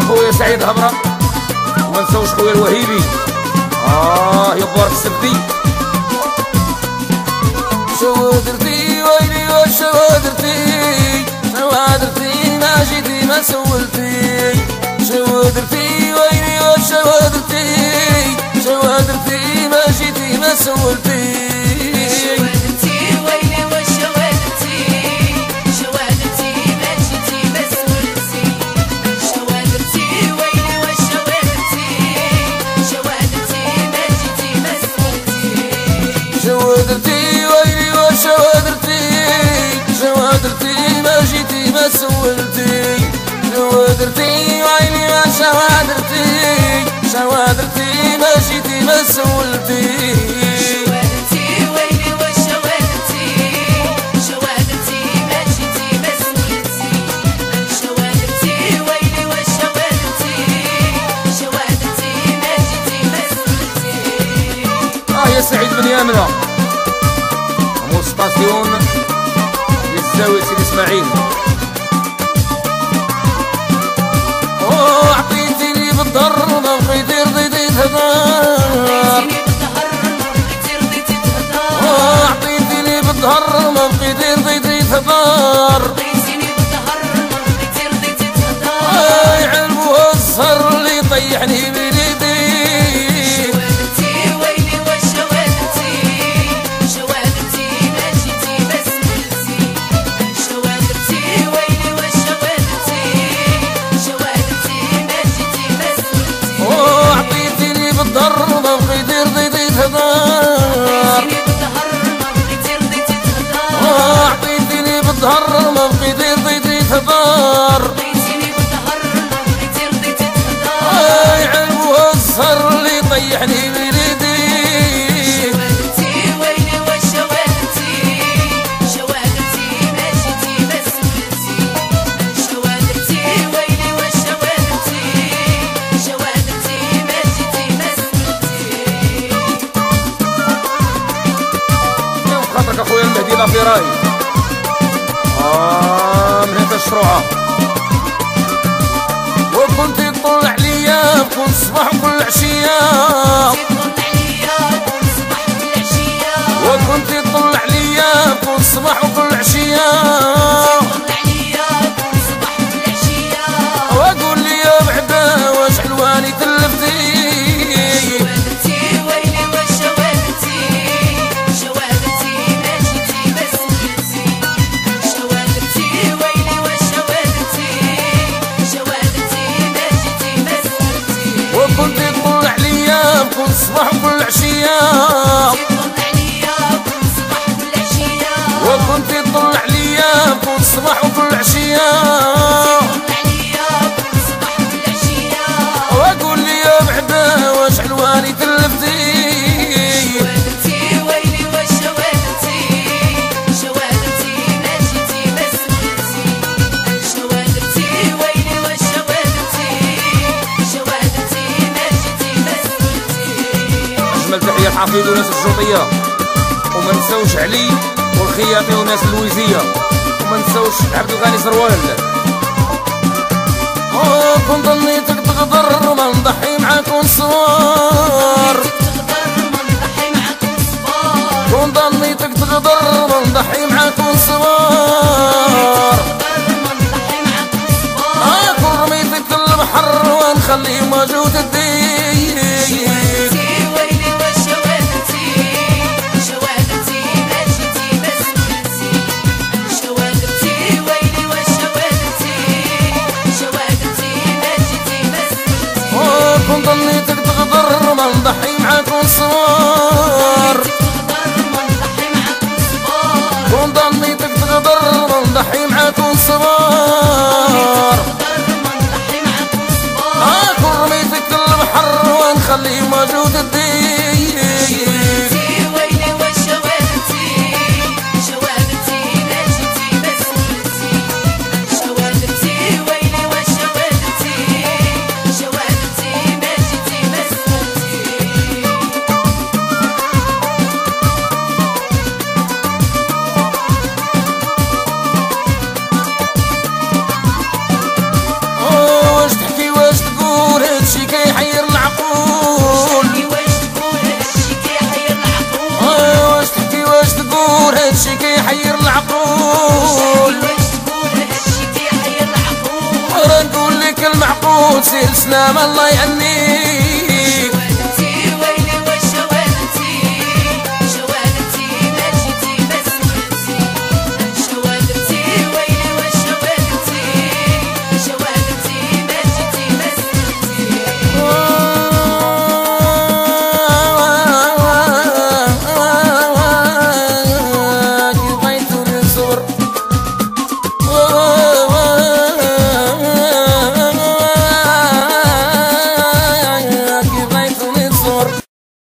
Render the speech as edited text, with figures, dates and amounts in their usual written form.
خويا سعيد هبره، وما نساوش خويا الوهيبي يا بارك السبتي. شوادرتي ويلي وشوادرتي، شوادرتي ما جيتي ما سولتي. شوادرتي ويلي وشوادرتي، شوادرتي ما جيتي ما سولتي. شوادرتي ويلي وشوادرتي، شوادرتي ما جيتي ما سولتي. شوادرتي ويلي وشوادرتي، شوادرتي ما جيتي ما سولتي. شوادرتي ويلي وشوادرتي، شوادرتي ما جيتي ما سولتي. شوادرتي ويلي وشوادرتي، شوادرتي ما جيتي ما سولتي. يا سعيد بن يامنة ستاسيون للزاوية سيدي اسماعيل. عطيتيني بالظهر ما بقيتي رضيتي تهدر. عطيتيني بالظهر ما بقيتي رضيتي تهدر. يعلموها السهر اللي طيحني بليدي. بالظهر ما بقيتي رضيتي تهدر. عطيتيني بالظهر ما بقيتي رضيتي تهدر. يعلموها السهر اللي طيحني بليدي. خاطرك اخويا المهدي لافيراي من هنا الشروعه. وكنت تطلع ليا كل صباح وكل عشيه. وكنت تطلع ليا كل صباح وكل عشيه. واقول لي يا بعدا واش حلواني تلفتي. وكنت تطلع ليا كل صباح وكل عشيه. وكنت تطلع ليا كل صباح وكل عشيه. واقول لي يا بعدا واش حلواني تلفتي. تحية الحفيظ وناس الجوطية، وما نساوش علي والخياطي وناس اللويزية، وما نساوش عبد الغني سروال. كون ظنيتك تقدر ما نضحي معاكم صوار. كون ظنيتك تقدر ما نضحي معاكم صوار. كون رميتك البحر ونخلي موجود الدين. كون ظنيتك تقدر ما نضحي معاكم صوار. كون ظنيتك تقدر ما نضحي معاكم صوار. كون رميتك البحر ونسير سنام الله يهنيك.